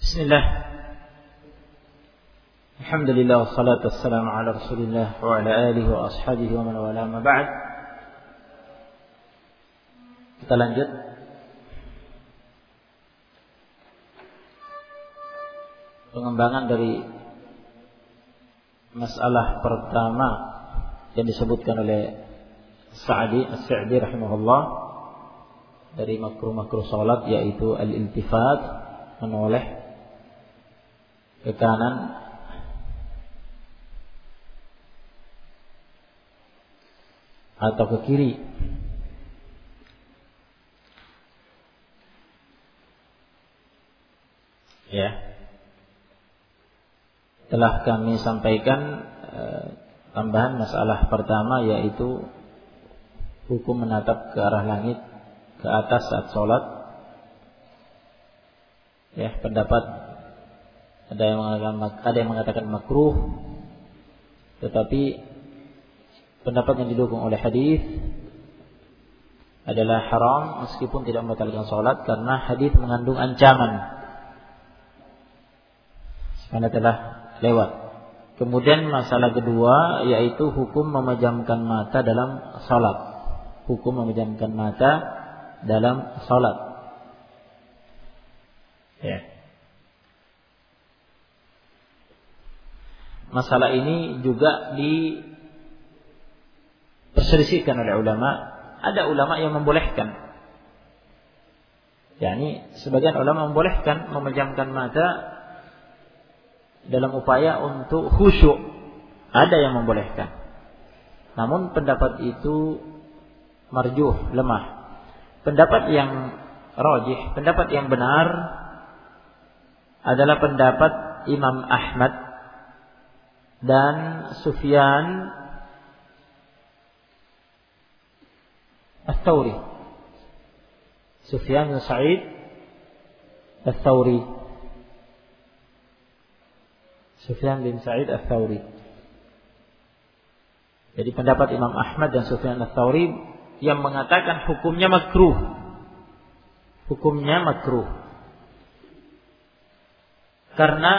Bismillah. Alhamdulillah wassalatu wassalamu ala Rasulillah wa ala alihi wa ashabihi wa man wala ma ba'd. Kita lanjut. Pengembangan dari masalah pertama yang disebutkan oleh As-Sa'di rahimahullah dari makruh-makruh salat, yaitu al-iltifat, menoleh ke kanan atau ke kiri. Ya. Telah kami sampaikan tambahan masalah pertama, yaitu hukum menatap ke arah langit ke atas saat sholat. Ya, pendapat ada yang mengatakan makruh, tetapi pendapat yang didukung oleh hadis adalah haram meskipun tidak membatalkan sholat, karena hadis mengandung ancaman. Karena telah lewat. Kemudian masalah kedua, yaitu hukum memejamkan mata dalam sholat. Hukum memejamkan mata dalam sholat. Ya. Masalah ini juga diperselisihkan oleh ulama. Ada ulama yang membolehkan. yakni sebagian ulama membolehkan memejamkan mata dalam upaya untuk khusyuk. Ada yang membolehkan. Namun pendapat itu marjuh, lemah. Pendapat yang rajih, pendapat yang benar adalah pendapat Imam Ahmad dan Sufyan Ats-Tsauri. Sufyan bin Sa'id Ats-Tsauri. Sufyan bin Sa'id Ats-Tsauri. Jadi pendapat Imam Ahmad dan Sufyan Ats-Tsauri yang mengatakan hukumnya makruh. Hukumnya makruh. Karena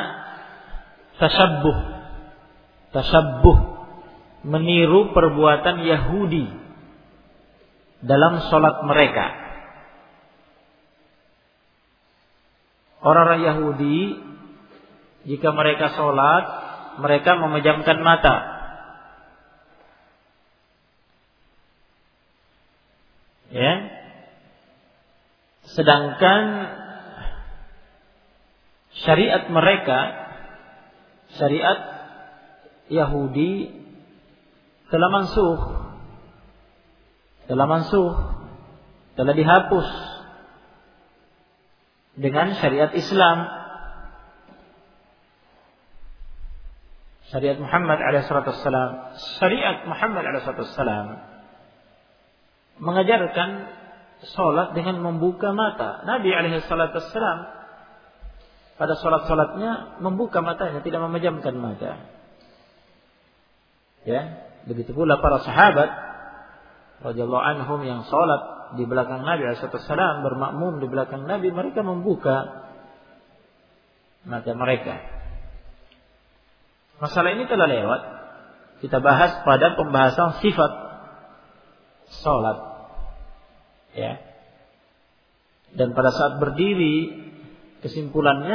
tasabbuh meniru perbuatan Yahudi dalam sholat mereka. Orang-orang Yahudi jika mereka sholat, mereka memejamkan mata. Ya. Sedangkan syariat mereka, syariat Yahudi telah mansuh, telah dihapus dengan syariat Islam. Syariat Muhammad alaihissalam, syariat Muhammad alaihissalam mengajarkan sholat dengan membuka mata. Nabi alaihissalam pada sholat-sholatnya membuka matanya, tidak memejamkan mata. Ya, begitu pula para sahabat radhiyallahu anhum yang sholat di belakang Nabi alaihissalam, bermakmum di belakang Nabi, mereka membuka mata mereka. Masalah ini telah lewat. Kita bahas pada pembahasan sifat sholat. Ya. Dan pada saat berdiri, kesimpulannya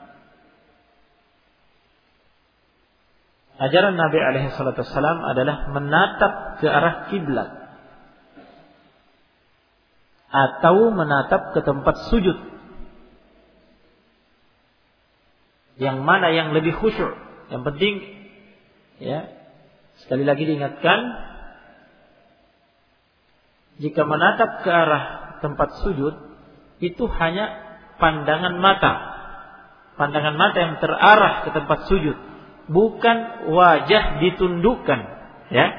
ajaran Nabi alaihissalam adalah menatap ke arah kiblat atau menatap ke tempat sujud. Yang mana yang lebih khusyuk? Yang penting, ya, sekali lagi diingatkan, jika menatap ke arah tempat sujud itu hanya pandangan mata yang terarah ke tempat sujud, bukan wajah ditundukkan, ya.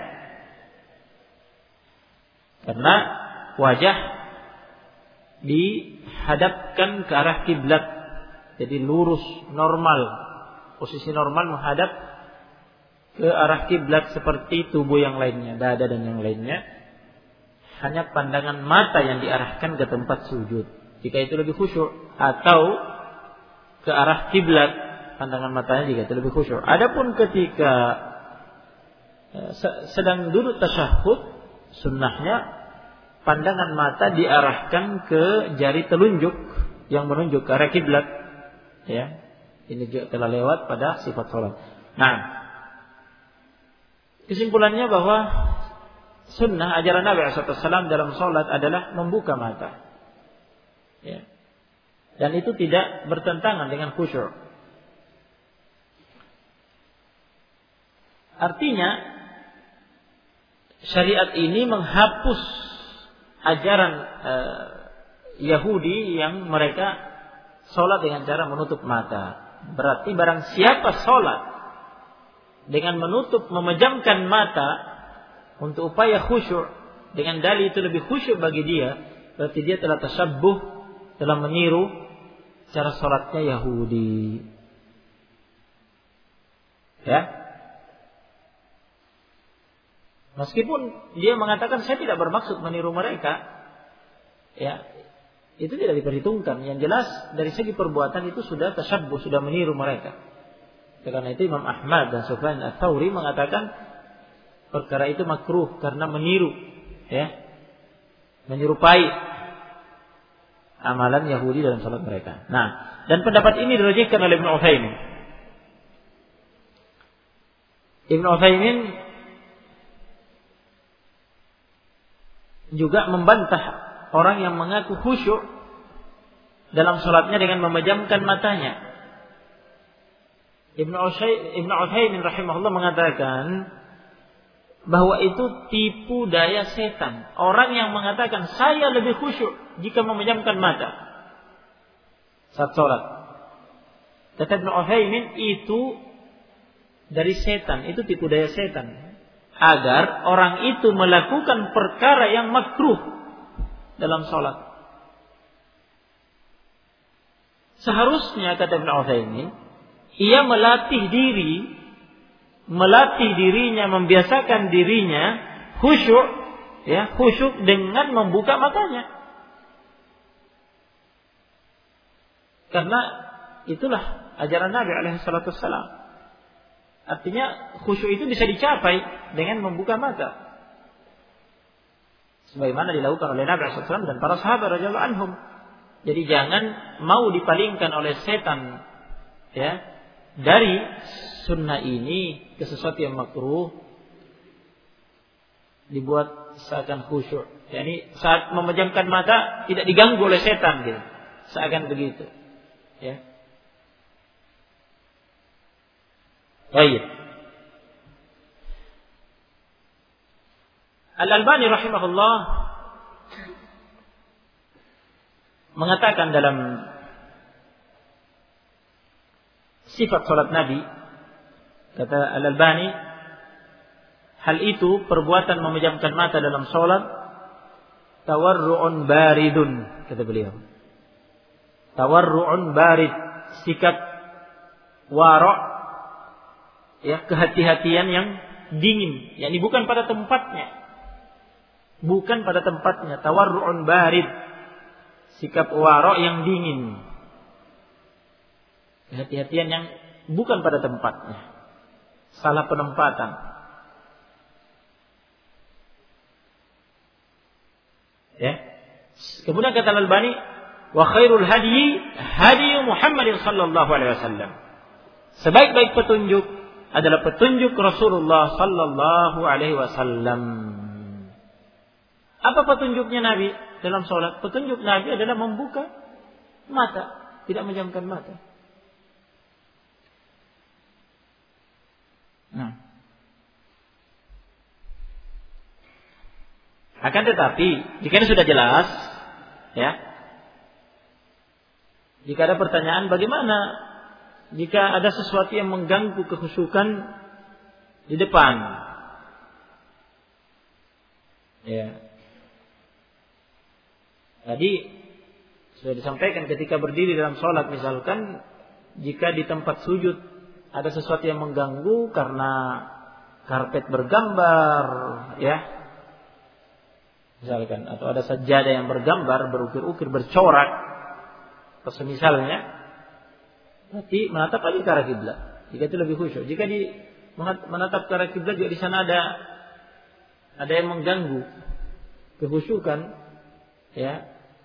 Karena wajah dihadapkan ke arah kiblat, jadi lurus, normal, posisi normal menghadap ke arah kiblat seperti tubuh yang lainnya, dada dan yang lainnya. Hanya pandangan mata yang diarahkan ke tempat sujud. Jika itu lebih khusyuk, atau ke arah kiblat, pandangan matanya juga lebih khusyuk. Adapun ketika sedang duduk tasyahud, sunnahnya pandangan mata diarahkan ke jari telunjuk yang menunjuk ke arah kiblat. Ya, ini juga telah lewat pada sifat salat. Nah, kesimpulannya bahwa sunnah ajaran Nabi SAW dalam salat adalah membuka mata. Ya. Dan itu tidak bertentangan dengan khusyuk. Artinya syariat ini menghapus ajaran Yahudi yang mereka sholat dengan cara menutup mata. Berarti barang siapa sholat dengan memejamkan mata untuk upaya khusyuk, dengan dalil itu lebih khusyuk bagi dia, berarti dia telah tasyabbuh, telah meniru cara sholatnya Yahudi. Ya. Meskipun dia mengatakan saya tidak bermaksud meniru mereka, ya, itu tidak diperhitungkan. Yang jelas dari segi perbuatan itu sudah tasyabbuh, sudah meniru mereka. Karena itu Imam Ahmad dan Sufyan Ats-Tsauri mengatakan perkara itu makruh karena meniru, ya, menyerupai amalan Yahudi dalam salat mereka. Nah, dan pendapat ini dirajihkan oleh Ibnu Utsaimin. Ibnu Utsaimin juga membantah orang yang mengaku khusyuk dalam salatnya dengan memejamkan matanya. Ibnu Utsaimin rahimahullah mengatakan bahwa itu tipu daya setan. Orang yang mengatakan saya lebih khusyuk jika memejamkan mata saat salat. Kata Ibnu Utsaimin itu dari setan, itu tipu daya setan. Agar orang itu melakukan perkara yang makruh dalam salat. Seharusnya kata Ibnu Utsaimin, ia melatih dirinya, membiasakan dirinya khusyuk, ya, khusyuk dengan membuka matanya. Karena itulah ajaran Nabi alaihi salatu wassalam. Artinya khusyuk itu bisa dicapai dengan membuka mata. Sebagaimana dilakukan oleh Nabi sallallahu alaihi wasallam dan para sahabat radhiyallahu anhum. Jadi jangan mau dipalingkan oleh setan, ya, dari sunnah ini ke sesuatu yang makruh, dibuat seakan khusyuk. Yani saat memejamkan mata tidak diganggu oleh setan, gitu. Seakan begitu. Ya. Baik. Al-Albani rahimahullah mengatakan dalam sifat salat Nabi, kata Al-Albani, hal itu perbuatan memejamkan mata dalam salat tawarru'un baridun, kata beliau. Tawarru'un barid, sikap wara', ya, kehati-hatian yang dingin, yakni bukan pada tempatnya. Bukan pada tempatnya, tawarru'un barid, sikap wara' yang dingin. Kehati-hatian yang bukan pada tempatnya. Salah penempatan. Ya. Kemudian kata Al-Albani, wa khairul hadyi hadyu Muhammadin sallallahu alaihi wasallam. Sebaik-baik petunjuk adalah petunjuk Rasulullah sallallahu alaihi wasallam. Apa petunjuknya Nabi dalam salat? Petunjuk Nabi adalah membuka mata, tidak menjamkan mata. Nah. Akan tetapi, jika ini sudah jelas, ya. Jika ada pertanyaan, bagaimana jika ada sesuatu yang mengganggu kekhusyukan di depan? Ya. Tadi sudah disampaikan ketika berdiri dalam sholat, misalkan jika di tempat sujud ada sesuatu yang mengganggu karena karpet bergambar, ya, misalkan, atau ada sajadah yang bergambar, berukir-ukir, bercorak, atau semisalnya, Berarti menatap lagi ke arah kiblat. Jika itu lebih khusyuk. Jika menatap ke arah kiblat juga di sana ada yang mengganggu kehusyukan, ya.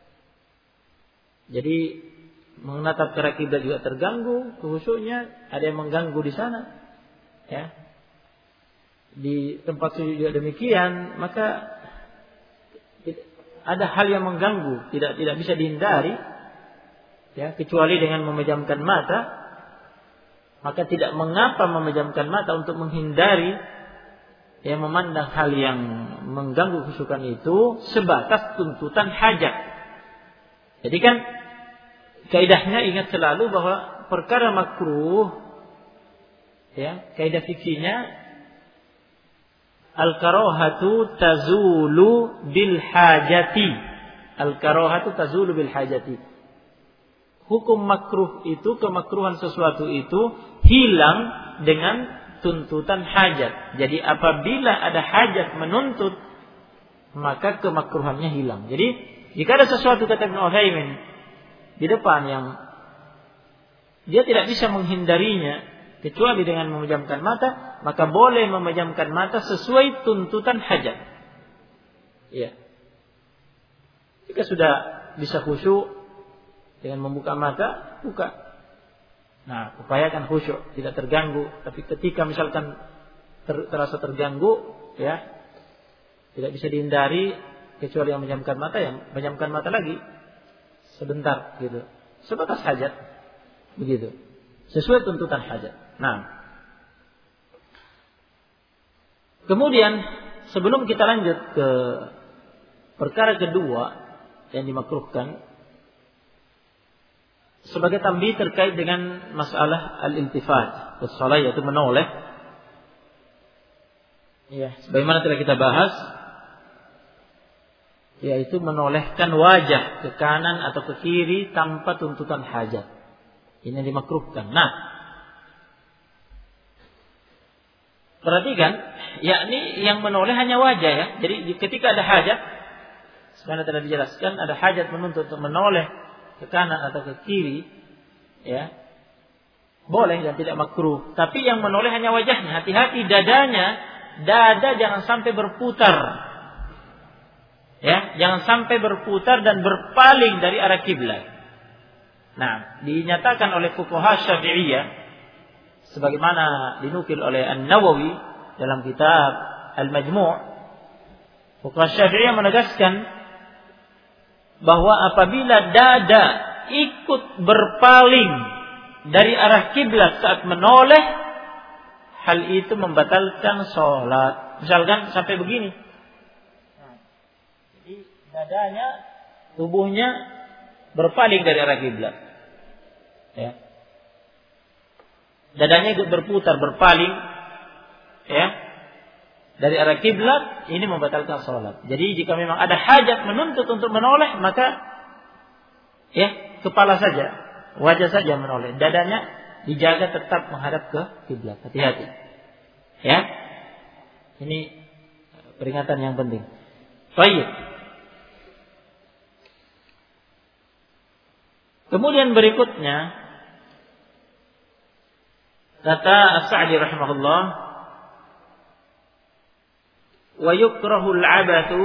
Jadi menatap ke arah kiblat juga terganggu kehusyuknya, ada yang mengganggu di sana, ya. Di tempat sujud juga demikian, maka ada hal yang mengganggu, tidak bisa dihindari, ya, kecuali dengan memejamkan mata. Maka tidak mengapa memejamkan mata untuk menghindari yang memandang hal yang mengganggu kehusyukan itu sebatas tuntutan hajat. Jadi kan kaidahnya ingat selalu bahwa perkara makruh, ya, kaidah fiksinya al-karahatu tazulu bil hajati. Al-karahatu tazulu bil hajati. Hukum makruh itu, kemakruhan sesuatu itu hilang dengan tuntutan hajat. Jadi apabila ada hajat menuntut, maka kemakruhannya hilang. Jadi jika ada sesuatu, kata Ibnu Utsaimin, di depan yang dia tidak bisa menghindarinya kecuali dengan memejamkan mata, maka boleh memejamkan mata sesuai tuntutan hajat. Ya. Jika sudah bisa khusyuk dengan membuka mata, buka. Nah, upayakan khusyuk, tidak terganggu. Tapi ketika misalkan terasa terganggu, ya, tidak bisa dihindari kecuali yang menjamkan mata, yang menjamkan mata lagi sebentar, gitu. Sebatas hajat, begitu. Sesuai tuntutan hajat. Nah, kemudian sebelum kita lanjut ke perkara kedua yang dimakruhkan, sebagai tambih terkait dengan masalah al-iltifat, as-salah, yaitu menoleh. Ya, sebagaimana telah kita bahas, yaitu menolehkan wajah ke kanan atau ke kiri tanpa tuntutan hajat. Ini yang dimakruhkan. Nah, perhatikan, yakni yang menoleh hanya wajah, ya. Jadi ketika ada hajat, sebagaimana telah dijelaskan, ada hajat menuntut untuk menoleh ke kanan atau ke kiri, ya, boleh dan tidak makruh. Tapi yang menoleh hanya wajahnya. Hati-hati dada jangan sampai berputar, ya, jangan sampai berputar dan berpaling dari arah kiblat. Nah, dinyatakan oleh fuqaha Syafi'iyah, sebagaimana dinukil oleh An-Nawawi dalam kitab Al-Majmu', fuqaha Syafi'iyah menegaskan bahwa apabila dada ikut berpaling dari arah kiblat saat menoleh, hal itu membatalkan sholat. Misalkan sampai begini, nah, jadi dadanya, tubuhnya berpaling dari arah kiblat, ya. Dadanya ikut berputar, berpaling, ya, dari arah kiblat, ini membatalkan sholat. Jadi jika memang ada hajat menuntut untuk menoleh, maka, ya, kepala saja, wajah saja menoleh, dadanya dijaga tetap menghadap ke kiblat. Hati-hati, ya. Ini peringatan yang penting. Baik. Kemudian berikutnya, kata As-Sa'di rahimahullah, wa yukrahul 'abathu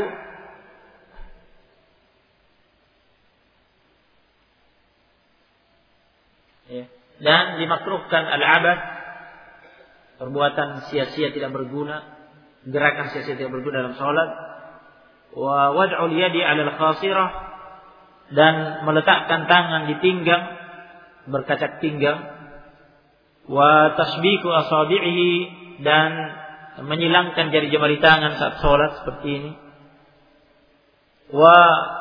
dan dimakruhkan al-'abath, perbuatan sia-sia tidak berguna, gerakan sia-sia tidak berguna dalam salat, wa wad'ul yadi 'alal khasirah, dan meletakkan tangan di pinggang, berkacak pinggang, wa tasbiku asabi'ihi, dan menyilangkan jari-jari tangan saat sholat seperti ini, wa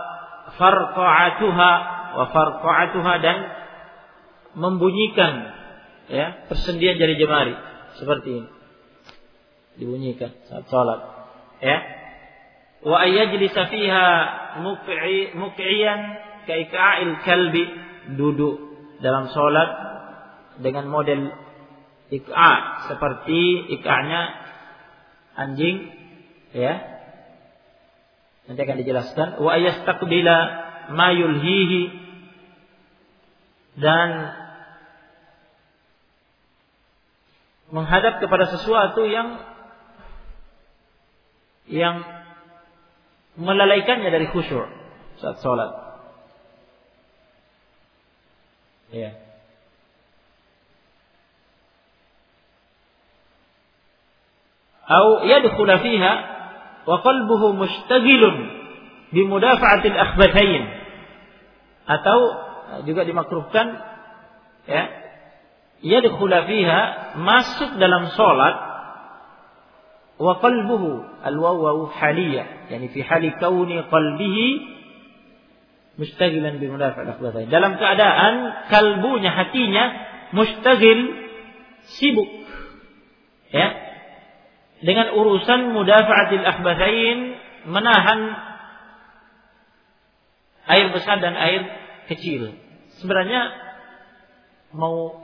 farqa'atuha, dan membunyikan, ya, persendian jari jemari seperti ini, dibunyikan saat sholat, ya. Wa ayyajlisa fiha muq'iyan ka'ika'il kalbi, duduk dalam sholat dengan model ik'a, seperti ik'anya anjing, ya. Nanti akan dijelaskan. Wa ayastaqbila ma yulhihi, dan menghadap kepada sesuatu yang melalaikannya dari khusyuk saat sholat. Ya. Atau yadkhula fiha wa qalbuhu mushtaghilun bimudafa'atil akhbathain. Atau juga dimakruhkan ya, yadkhula fiha, masuk dalam salat, wa qalbuhu al-wawu haliyah, yani fi hali kauni qalbihi mustaghilan bimudafa'il akhbathain, dalam keadaan kalbunya, hatinya mustaghil, sibuk ya dengan urusan mudafa'atil akhbathain, menahan air besar dan air kecil. Sebenarnya mau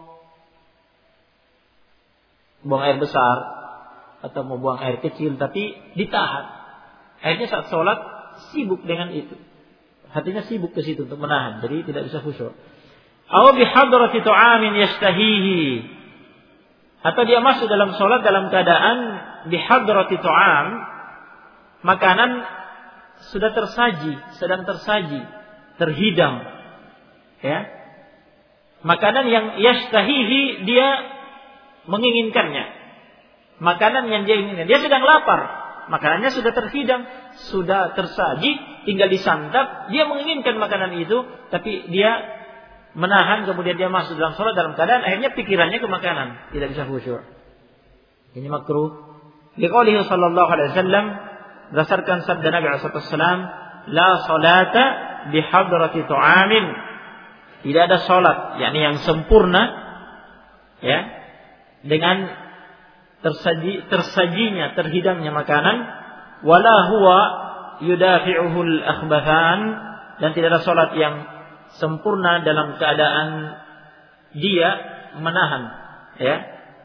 buang air besar atau mau buang air kecil, tapi ditahan. Akhirnya saat sholat sibuk dengan itu, hatinya sibuk ke situ untuk menahan, jadi tidak bisa khusyuk. Aw bi hadrati ta'amin yastahihi, atau dia masuk dalam sholat dalam keadaan bi hadrati ta'am, makanan sudah tersaji, sedang tersaji, terhidang ya, makanan yang yastahihi, dia menginginkannya, makanan yang dia inginkan, dia sedang lapar, makanannya sudah terhidang, sudah tersaji, tinggal disantap, dia menginginkan makanan itu, tapi dia menahan, kemudian dia masuk dalam sholat dalam keadaan akhirnya pikirannya ke makanan, tidak bisa khusyuk. Ini makruh. Liqaulihi sallallahu alaihi wasallam, berdasarkan sabda Nabi sallallahu alaihi wasallam, la salata bihadrati ta'amin, tidak ada salat, yakni yang sempurna ya, dengan tersajinya, terhidangnya makanan, wala huwa yudafi'uhul akhbathan, dan tidak ada salat yang sempurna dalam keadaan dia menahan ya,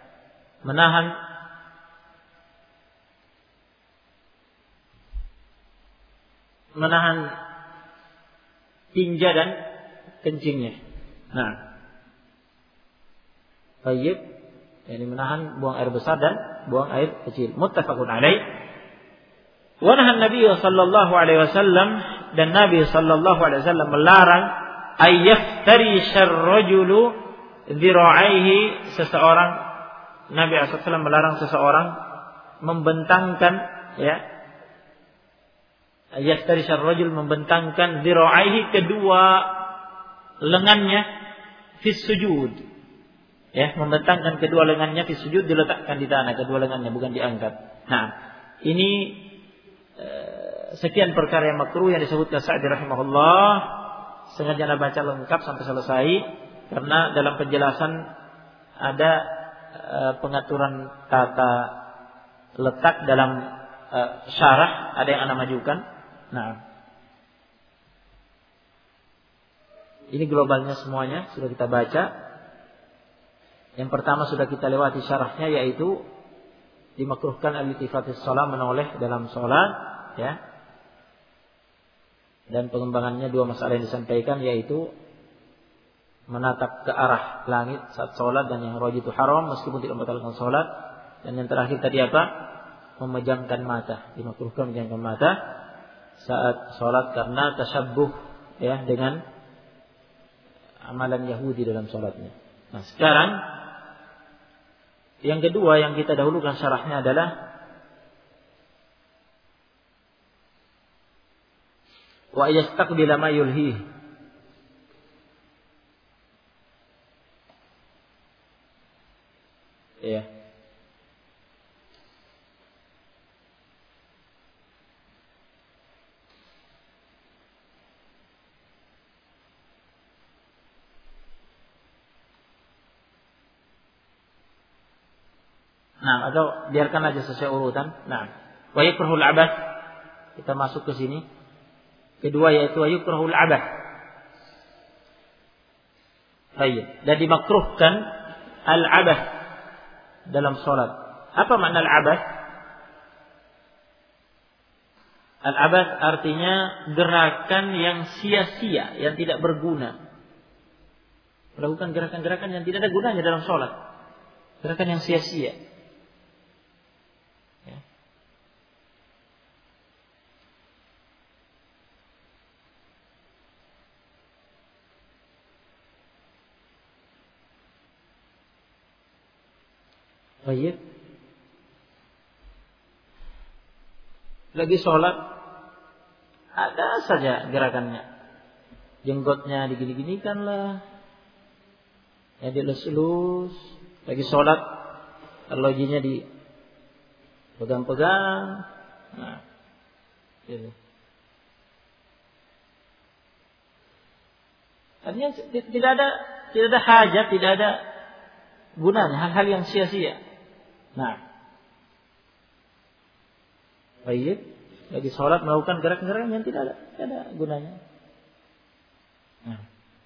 menahan tinja dan kencingnya. Nah, baik, yani menahan buang air besar dan buang air kecil. Muttafaqun alaih. Wa nahan Nabi sallallahu alaihi wasallam, dan Nabi sallallahu alaihi wasallam melarang ayyaftarisha ar-rajulu dhira'aihi, seseorang, Nabi sallallahu alaihi wasallam melarang seseorang membentangkan ya, ayyaftarisha ar-rajul, membentangkan dhira'aihi, kedua lengannya fi sujud ya, membentangkan kedua lengannya fi sujud, diletakkan di tanah kedua lengannya, bukan diangkat. Nah, ini sekian perkara yang makruh yang disebutkan Sa'di rahimahullah. Sengaja Anda baca lengkap sampai selesai, karena dalam penjelasan ada pengaturan tata letak dalam syarah, ada yang Anda majukan. Nah, ini globalnya semuanya sudah kita baca. Yang pertama sudah kita lewati syarahnya, yaitu dimakruhkan al-iltifatis shalah, menoleh dalam salat ya. Dan pengembangannya dua masalah yang disampaikan, yaitu menatap ke arah langit saat salat, dan yang rajih itu haram meskipun tidak membatalkan salat. Dan yang terakhir tadi apa? Memejamkan mata, dimakruhkan memejamkan mata saat salat karena tasyabbuh ya dengan amalan Yahudi dalam salatnya. Nah, sekarang yang kedua yang kita dahulukan syarahnya adalah wa yastaqbila ma yulhi. Ya. Nah, atau biarkan aja sesuai urutan. Nah, wa yakrahul abath, kita masuk ke sini. Kedua yaitu wa yukrahul abath. Baik, dan dimakruhkan al-abath dalam salat. Apa makna al-abath? Al-abath artinya gerakan yang sia-sia, yang tidak berguna. Melakukan gerakan-gerakan yang tidak ada gunanya dalam salat. Gerakan yang sia-sia. Ya. Baik. Lagi sholat, ada saja gerakannya. Jenggotnya digini-ginikan lah, ya dilus-lus. Lagi sholat, loginya dipegang-pegang. Nah, gitu. Artinya tidak ada hajat, tidak ada gunanya, hal-hal yang sia-sia. Nah, baik, lagi sholat melakukan gerak-gerak yang tidak ada gunanya. Nah,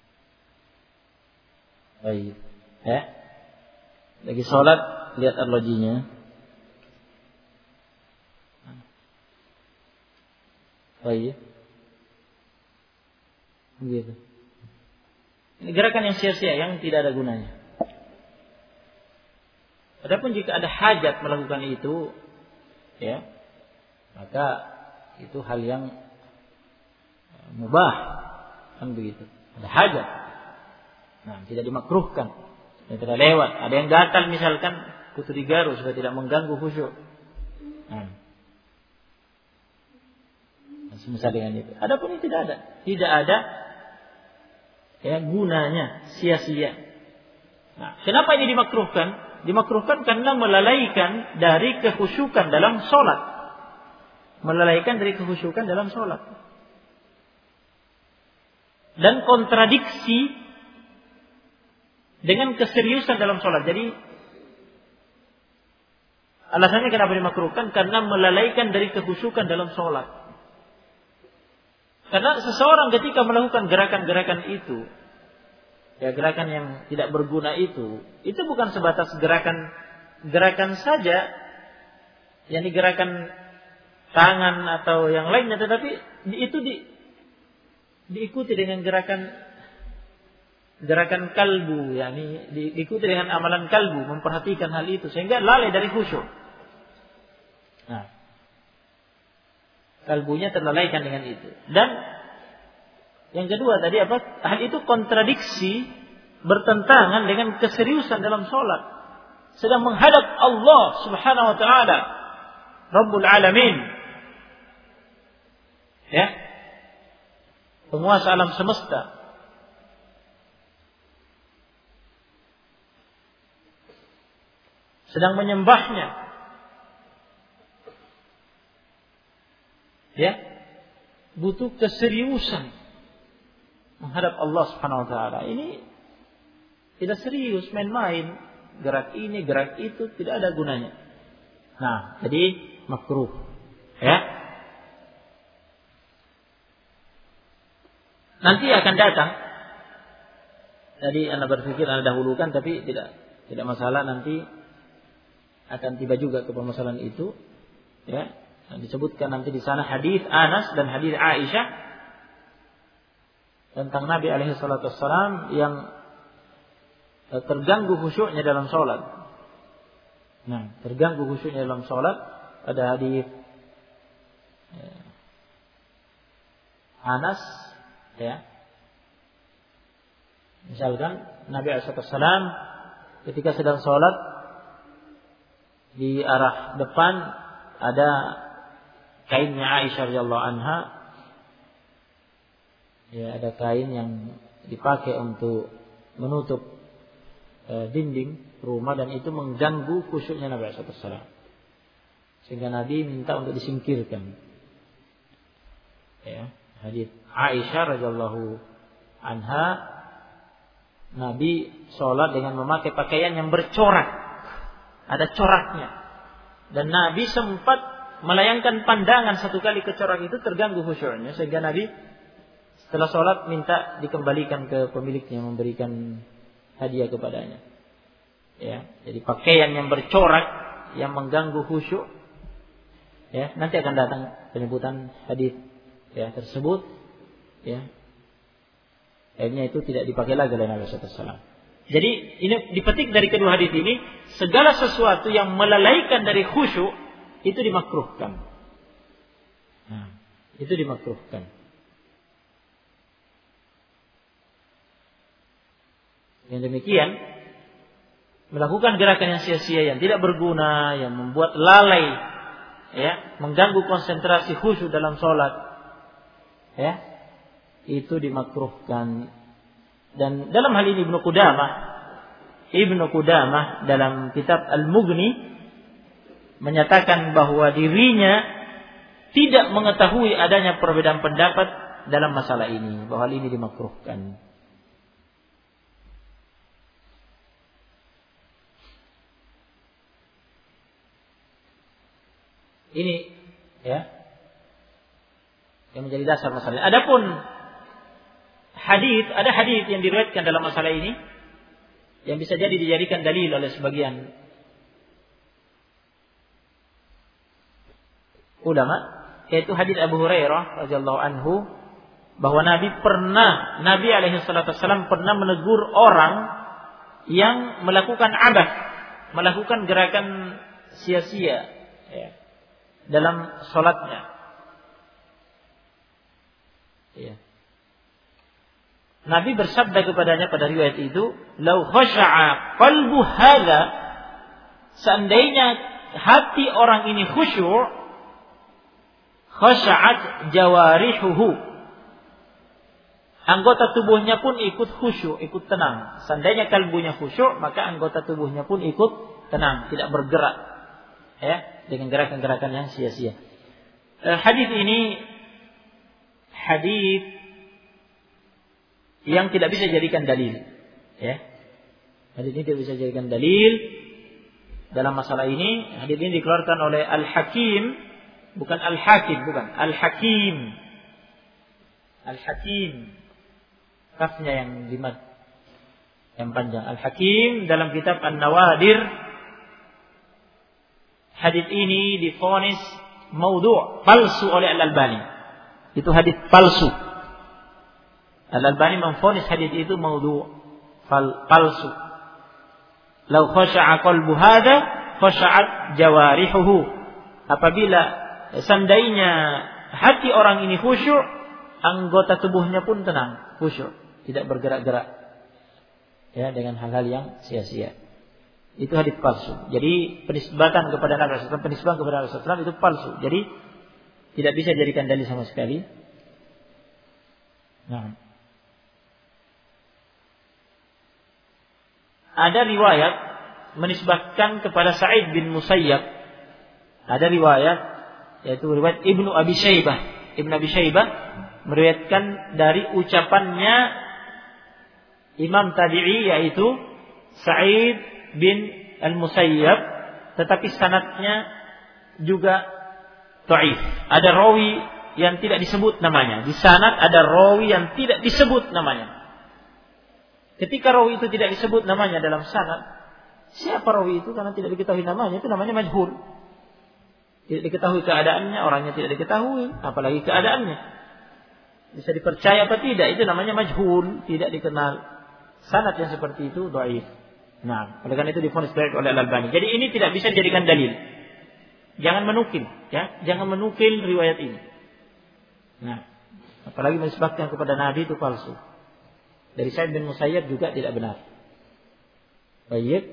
baik, ya. Lagi sholat lihat arlojinya. Baik, begitu. Ini gerakan yang sia-sia yang tidak ada gunanya. Adapun jika ada hajat melakukan itu, ya, maka itu hal yang mubah, kan begitu. Ada hajat, nah tidak dimakruhkan, tidak lewat. Ada yang gatal misalkan kutu digaru supaya tidak mengganggu khusyuk. Nah, semisal dengan itu. Adapun ini tidak ada, ya, gunanya, sia-sia. Nah, kenapa ini dimakruhkan? Dimakruhkan karena melalaikan dari kekhusyukan dalam sholat. Melalaikan dari kekhusyukan dalam sholat. Dan kontradiksi dengan keseriusan dalam sholat. Jadi, alasannya kenapa dimakruhkan? Karena melalaikan dari kekhusyukan dalam sholat. Karena seseorang ketika melakukan gerakan-gerakan itu, ya, gerakan yang tidak berguna itu bukan sebatas gerakan saja, yakni gerakan tangan atau yang lainnya, tetapi itu diikuti dengan gerakan kalbu, yakni diikuti dengan amalan kalbu, memperhatikan hal itu sehingga lalai dari khusyuk. Nah, kalbunya terlalaikan dengan itu. Dan yang kedua tadi apa? Hal itu kontradiksi, bertentangan dengan keseriusan dalam sholat. Sedang menghadap Allah Subhanahu wa taala, Rabbul Alamin. Ya. Penguasa alam semesta. Sedang menyembahnya. Ya. Butuh keseriusan menghadap Allah Subhanahu wa taala. Ini tidak serius, main-main, gerak ini, gerak itu tidak ada gunanya. Nah, jadi makruh. Ya. Nanti akan datang. Tadi Anda berpikir Anda dahulukan, tapi tidak masalah, nanti akan tiba juga ke permasalahan itu. Ya. Disebutkan nanti di sana hadis Anas dan hadis Aisyah tentang Nabi alaihi salatu wassalam yang terganggu khusyuknya dalam sholat. Nah, terganggu khusyuknya dalam sholat, ada hadis Anas, ya. Misalkan Nabi alaihi salatu wassalam ketika sedang sholat, di arah depan ada kainnya Aisyah radhiyallahu anha. Ya, ada kain yang dipakai untuk menutup dinding rumah, dan itu mengganggu khusyuknya Nabi sallallahu alaihi wasallam. Sehingga Nabi minta untuk disingkirkan. Ya, hadis Aisyah radhiyallahu anha, Nabi sholat dengan memakai pakaian yang bercorak, ada coraknya, dan Nabi sempat melayangkan pandangan satu kali ke corak itu, terganggu khusyuknya, sehingga Nabi setelah sholat minta dikembalikan ke pemiliknya, memberikan hadiah kepadanya. Ya, jadi pakaian yang bercorak yang mengganggu khusyuk. Ya, nanti akan datang penyebutan hadis ya tersebut. Ya, akhirnya itu tidak dipakai lagi oleh Nabi sallallahu alaihi wasallam. Jadi ini dipetik dari kedua hadis ini, segala sesuatu yang melalaikan dari khusyuk itu dimakruhkan. Nah, itu dimakruhkan. Yang demikian, melakukan gerakan yang sia-sia, yang tidak berguna, yang membuat lalai, ya, mengganggu konsentrasi khusyuk dalam sholat, ya, itu dimakruhkan. Dan dalam hal ini Ibnu Qudamah dalam kitab Al-Mughni menyatakan bahwa dirinya tidak mengetahui adanya perbedaan pendapat dalam masalah ini, bahwa hal ini dimakruhkan. Ini, ya, yang menjadi dasar masalah. Adapun ada hadis yang diriwayatkan dalam masalah ini yang bisa jadi dijadikan dalil oleh sebagian ulama, yaitu hadis Abu Hurairah radhiyallahu anhu bahwa Nabi alaihi salatu wasallam pernah menegur orang yang melakukan abath, melakukan gerakan sia-sia, ya, dalam salatnya. Ya. Nabi bersabda kepadanya pada riwayat itu, "Lau khasha'a qalbu hadza", seandainya hati orang ini khusyuk, khasha'at jawarihuhu, anggota tubuhnya pun ikut khusyuk, ikut tenang. Seandainya kalbunya khusyuk, maka anggota tubuhnya pun ikut tenang, tidak bergerak, ya, dengan gerakan-gerakan yang sia-sia. Hadis ini hadis yang tidak bisa dijadikan dalil, ya. Hadis ini tidak bisa dijadikan dalil dalam masalah ini. Hadis ini dikeluarkan oleh Al-Hakim, bukan Al-Hakim, bukan Al-Hakim. Al-Hakim, kafnya yang dimad, yang panjang. Al-Hakim dalam kitab An-Nawadir. Hadis ini divonis maudhu', palsu oleh Al-Albani. Itu hadis palsu. Al-Albani memvonis hadis itu maudhu', palsu. Lau khasha'a qalbu hadza khasha'at jawarihuhu. Apabila seandainya hati orang ini khusyuk, anggota tubuhnya pun tenang, khusyuk, tidak bergerak-gerak, ya, dengan hal-hal yang sia-sia. Itu hadis palsu. Jadi penisbatan kepada Nabi sallallahu alaihi wasallam, penisbatan kepada Nabi sallallahu alaihi wasallam itu palsu. Jadi tidak bisa dijadikan dalil sama sekali. Nah, ada riwayat menisbahkan kepada Sa'id bin Musayyab. Ada riwayat, yaitu riwayat Ibnu Abi Syaibah. Ibnu Abi Syaibah meriwayatkan dari ucapannya Imam Tabi'i, yaitu Sa'id bin Al-Musayyab, tetapi sanadnya juga dhaif. Ada rawi yang tidak disebut namanya. Di sanad ada rawi yang tidak disebut namanya. Ketika rawi itu tidak disebut namanya dalam sanad, siapa rawi itu? Karena tidak diketahui namanya, itu namanya majhul. Tidak diketahui keadaannya, orangnya tidak diketahui, apalagi keadaannya. Bisa dipercaya apa tidak, itu namanya majhul, tidak dikenal. Sanad yang seperti itu dhaif. Nah, oleh karena itu divonis dhaif oleh Al-Albani. Jadi ini tidak bisa dijadikan dalil. Jangan menukil, ya, jangan menukil riwayat ini. Nah, apalagi menisbahkan kepada Nabi itu palsu. Dari Sa'id bin Musayyab juga tidak benar. Baik.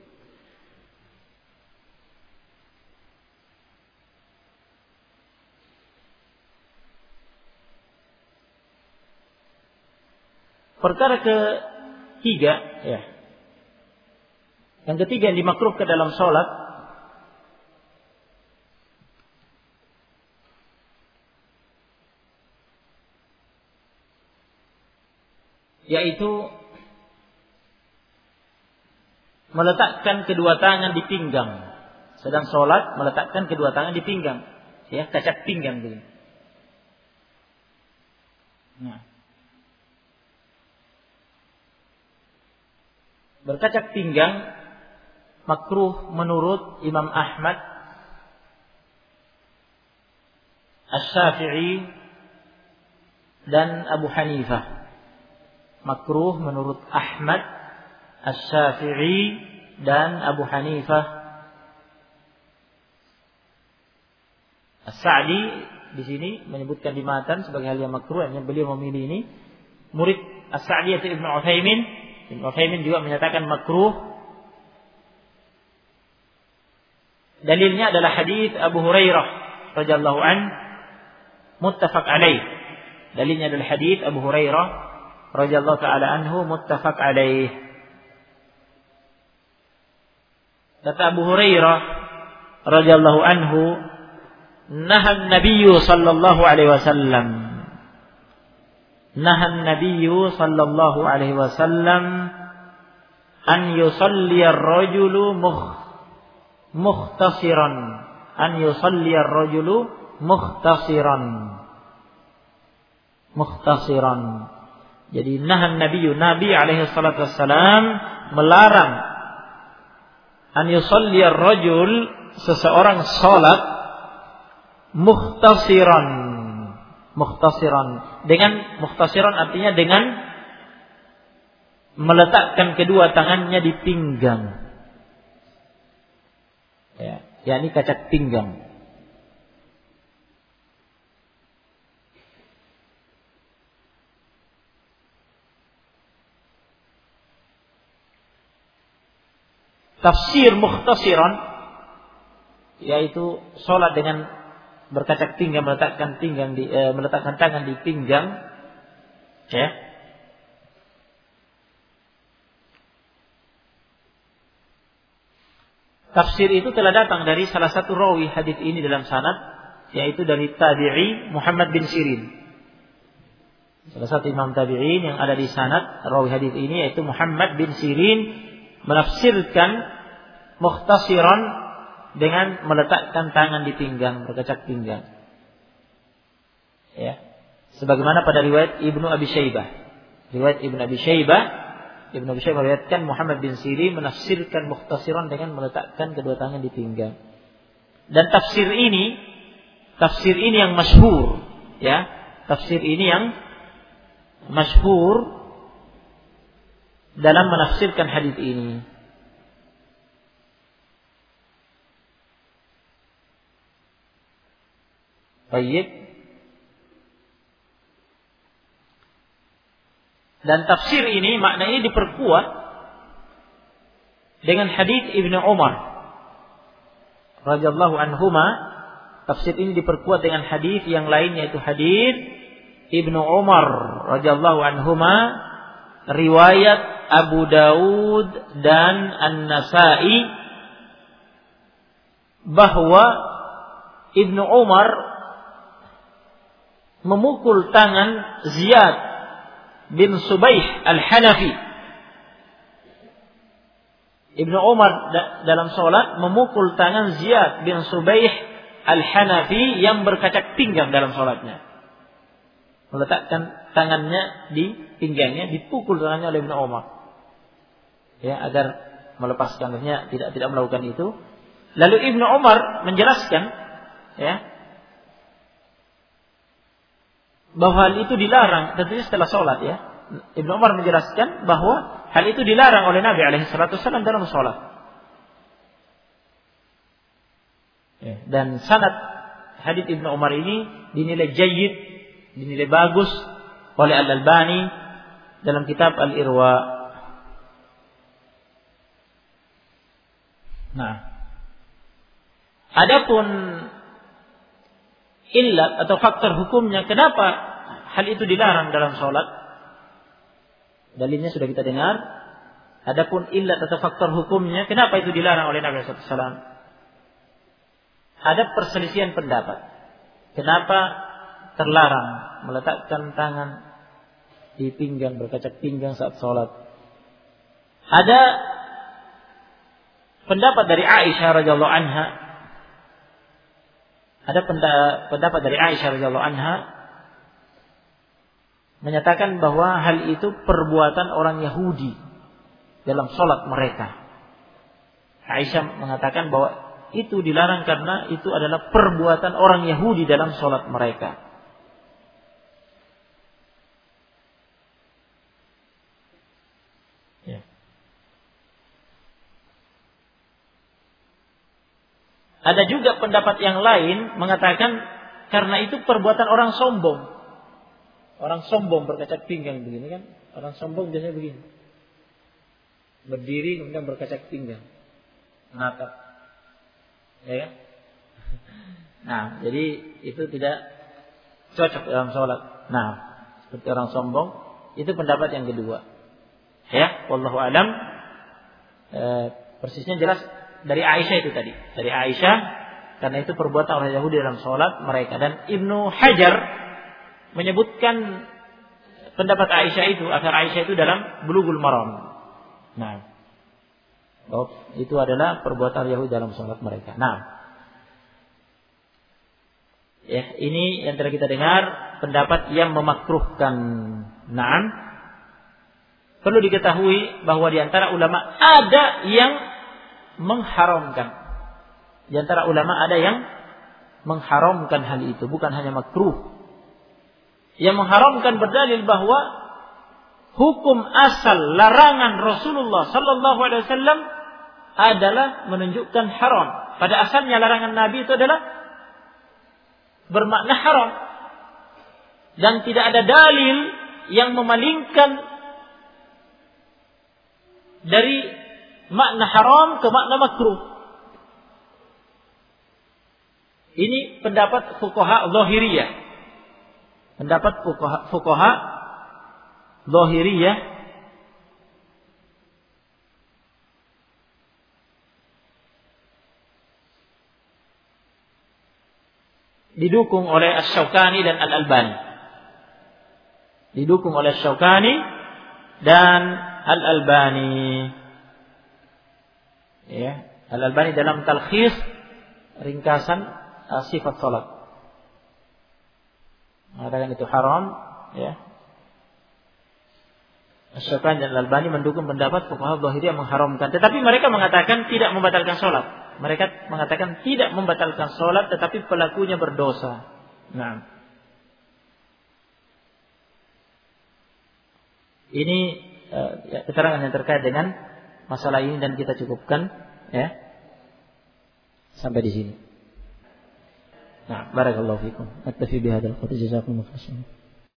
Perkara ketiga, ya. Yang ketiga yang dimakruhkan dalam sholat, yaitu meletakkan kedua tangan di pinggang. Sedang sholat, meletakkan kedua tangan di pinggang, ya, kacak pinggang begini. Nah, berkacak pinggang makruh menurut Imam Ahmad, Asy-Syafi'i dan Abu Hanifah. Makruh menurut Ahmad, Asy-Syafi'i dan Abu Hanifah. As-Sa'di di sini menyebutkan di matan sebagai hal yang makruh, hanya beliau memilih ini. Murid As-Sa'di yaitu Ibnu Utsaimin. Ibnu Utsaimin juga menyatakan makruh. Dalilnya adalah hadis Abu Hurairah radhiyallahu an, muttafaq alaih. Dalilnya adalah hadis Abu Hurairah radhiyallahu taala anhu, muttafaq alaih. Kata Abu Hurairah radhiyallahu anhu, nahan Nabiyyu sallallahu alaihi wasallam. Nahan Nabiyyu sallallahu alaihi wasallam an yusalli ar-rajulu mukhtasiran. An yusalli ar-rajulu mukhtasiran. Jadi nahan Nabiyyu, Nabi alaihi salatu wasallam melarang an yusalli ar-rajul, seseorang salat mukhtasiran. Dengan mukhtasiran artinya dengan meletakkan kedua tangannya di pinggang. Ya, yakni kacak pinggang. Tafsir mukhtasiran yaitu salat dengan berkacak pinggang, meletakkan tangan di pinggang, ya. Tafsir itu telah datang dari salah satu rawi hadis ini dalam sanad, yaitu dari tabi'i Muhammad bin Sirin. Salah satu imam tabi'in yang ada di sanad rawi hadis ini yaitu Muhammad bin Sirin menafsirkan mukhtasiran dengan meletakkan tangan di pinggang, berkacak pinggang. Ya. Sebagaimana pada riwayat Ibnu Abi Syaibah. Riwayat Ibnu Abi Syaibah meriwayatkan Muhammad bin Sirin menafsirkan mukhtasiran dengan meletakkan kedua tangan di pinggang. Dan tafsir ini yang masyhur, ya. Tafsir ini yang masyhur dalam menafsirkan hadis ini. Baik. Dan tafsir ini maknanya diperkuat dengan hadis Ibnu Umar radhiyallahu anhuma. Tafsir ini diperkuat dengan hadis yang lain, yaitu hadis Ibnu Umar radhiyallahu anhuma, riwayat Abu Daud dan An-Nasa'i, bahwa Ibnu Umar memukul tangan Ziyad bin Subaih Al-Hanafi. Ibnu Umar dalam salat memukul tangan Ziyad bin Subaih Al-Hanafi yang berkacak pinggang dalam salatnya. Meletakkan tangannya di pinggangnya, dipukul tangannya oleh Ibnu Umar. Ya, agar melepaskannya, tidak melakukan itu. Lalu Ibnu Umar menjelaskan, ya, bahwa hal itu dilarang, tentunya setelah sholat, ya. Ibnu Umar menjelaskan bahwa hal itu dilarang oleh Nabi alaihissalam dalam sholat. Ya, dan sanad hadits Ibnu Umar ini dinilai jayyid, dinilai bagus oleh Al-Albani dalam kitab Al-Irwa. Nah, adapun illat atau faktor hukumnya kenapa hal itu dilarang dalam sholat, dalilnya sudah kita dengar. Adapun illat atau faktor hukumnya kenapa itu dilarang oleh Nabi SAW, ada perselisihan pendapat. Kenapa terlarang meletakkan tangan di pinggang, berkacak pinggang saat sholat? Ada pendapat dari Aisyah radhiyallahu anha. Ada pendapat dari Aisyah radhiyallahu anha menyatakan bahwa hal itu perbuatan orang Yahudi dalam sholat mereka. Aisyah mengatakan bahwa itu dilarang karena itu adalah perbuatan orang Yahudi dalam sholat mereka. Ya. Ada juga pendapat yang lain mengatakan karena itu perbuatan orang sombong. Orang sombong berkacak pinggang begini kan. Orang sombong biasanya begini. Berdiri kemudian berkacak pinggang. Menatap. Ya kan? Nah, jadi itu tidak cocok dalam sholat. Nah, seperti orang sombong. Itu pendapat yang kedua. Ya, wallahu alam. Persisnya jelas dari Aisyah itu tadi. Dari Aisyah, karena itu perbuatan orang Yahudi dalam sholat mereka. Dan Ibnu Hajar menyebutkan pendapat Aisyah itu, asar Aisyah itu dalam Bulughul Maram. Nah, itu adalah perbuatan Yahudi dalam sholat mereka. Nah, ya, ini yang telah kita dengar pendapat yang memakruhkan. Nah, perlu diketahui bahwa di antara ulama ada yang mengharamkan. Di antara ulama ada yang mengharamkan hal itu, bukan hanya makruh. Yang mengharamkan berdalil bahwa hukum asal larangan Rasulullah sallallahu alaihi wasallam adalah menunjukkan haram. Pada asalnya larangan Nabi itu adalah bermakna haram. Dan tidak ada dalil yang memalingkan dari makna haram ke makna makruh. Ini pendapat fuqaha Zahiriyah. Pendapat fuqaha Zahiriyah didukung oleh Asy-Syaukani dan Al-Albani. Didukung oleh Asy-Syaukani dan Al-Albani. Ya, Al-Albani dalam talkhis ringkasan sifat salat mengatakan itu haram, ya. Asy-Syaukani dan Al-Albani mendukung pendapat fuqaha Zahiriyah mengharamkan, tetapi mereka mengatakan tidak membatalkan salat. Mereka mengatakan tidak membatalkan salat, tetapi pelakunya berdosa. Nah, ini keterangan yang terkait dengan masalah ini dan kita cukupkan, ya, sampai di sini. Nah, barakallahu fikum. Naktafi bihadzal qadri, jazakumullahu khairan.